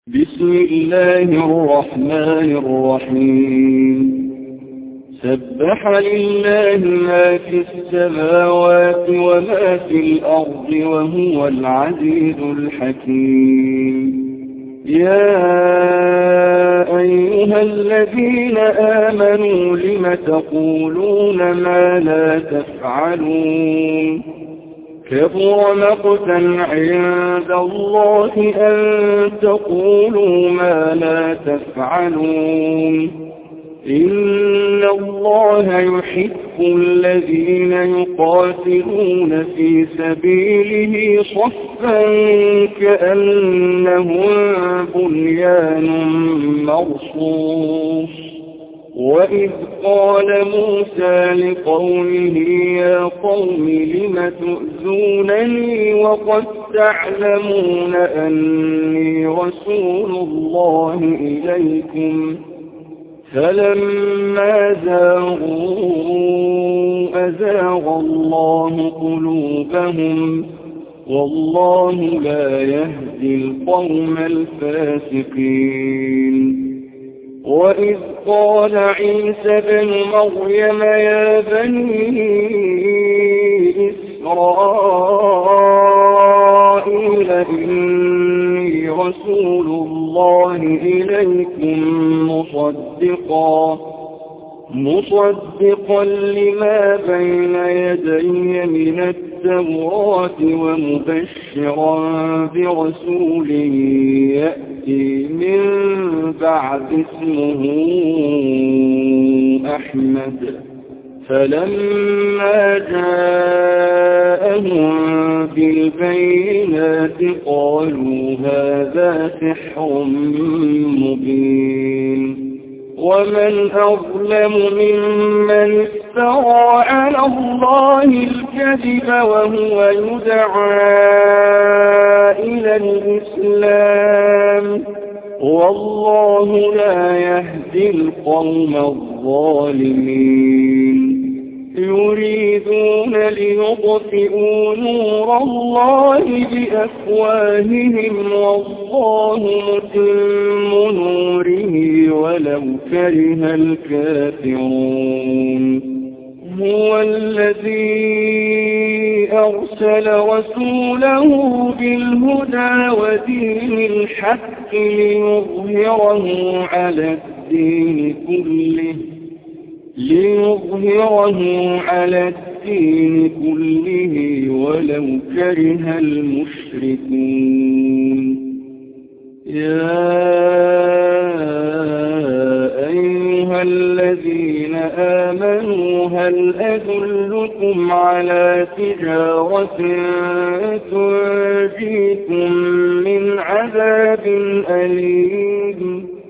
بسم الله الرحمن الرحيم سبح لله ما في السماوات وما في الأرض وهو العزيز الحكيم يا أيها الذين آمنوا لم تقولون ما لا تفعلون كبر مقتا عند الله أن تقولوا ما لا تفعلون إن الله يحب الذين يقاتلون في سبيله صفا كأنهم بنيان مرصوص وإذ قال موسى لقومه يا قوم لم تؤذونني وقد تعلمون أني رسول الله إليكم فلما زاغوا أزاغ الله قلوبهم والله لا يهدي القوم الفاسقين وإذ قال عيسى بن مريم يا بني إسرائيل إني رسول الله إليكم مصدقا لما بين يدي من التوراة ومبشرا برسول يأتي من بعد اسمه أحمد فلما جاءهم بالبينات قالوا هذا سحر مبين ومن أظلم ممن افترى على الله الكذب وهو يدعى إلى الإسلام والله لا يهدي القوم الظالمين يريدون ليطفئوا نور الله بأفواههم والله متم نوره ولو كره الكافرون هو الذي أرسل رسوله بالهدى ودين الحق ليظهره على الدين كله ولو كره المشركون يا أيها الذين آمنوا هل أدلكم على تجارة تنجيكم من عذاب أليم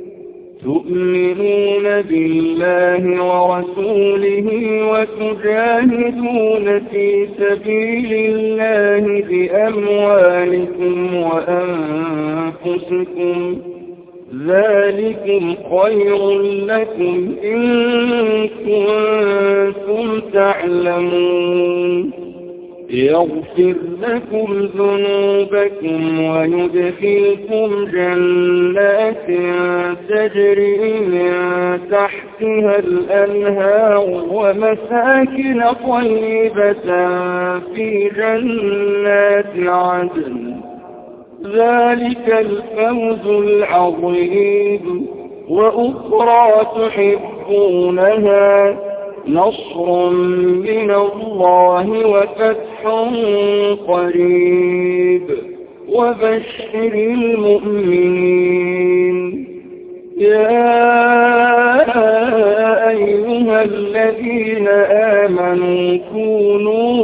تؤمنون بالله ورسوله وتجاهدون في سبيل الله بأموالكم وأنفسكم ذلكم خير لكم إن كنتم تعلمون يغفر لكم ذنوبكم ويدخلكم جنات تجري من تحتها الأنهار ومساكن طيبة في جنات عدن ذلك الفوز العظيم وأخرى تحبونها نصر من الله وفتح قريب وبشر المؤمنين يا أيها الذين آمنوا كونوا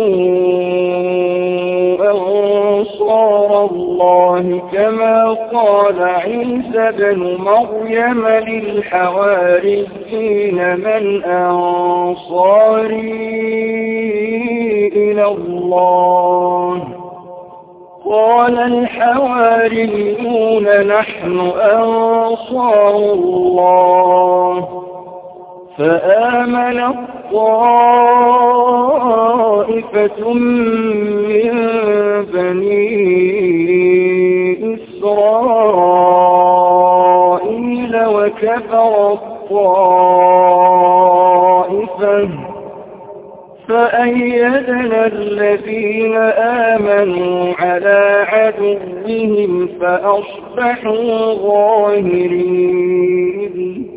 أنصار الله كما قال عيسى بن مريم للحواريين من أنصاري إلى الله قال الحواريون نحن أنصار الله فآمن طائفة من بني إسرائيل وكفر الطائفة فأيدنا الذين آمنوا على عدوهم فأصبحوا ظاهرين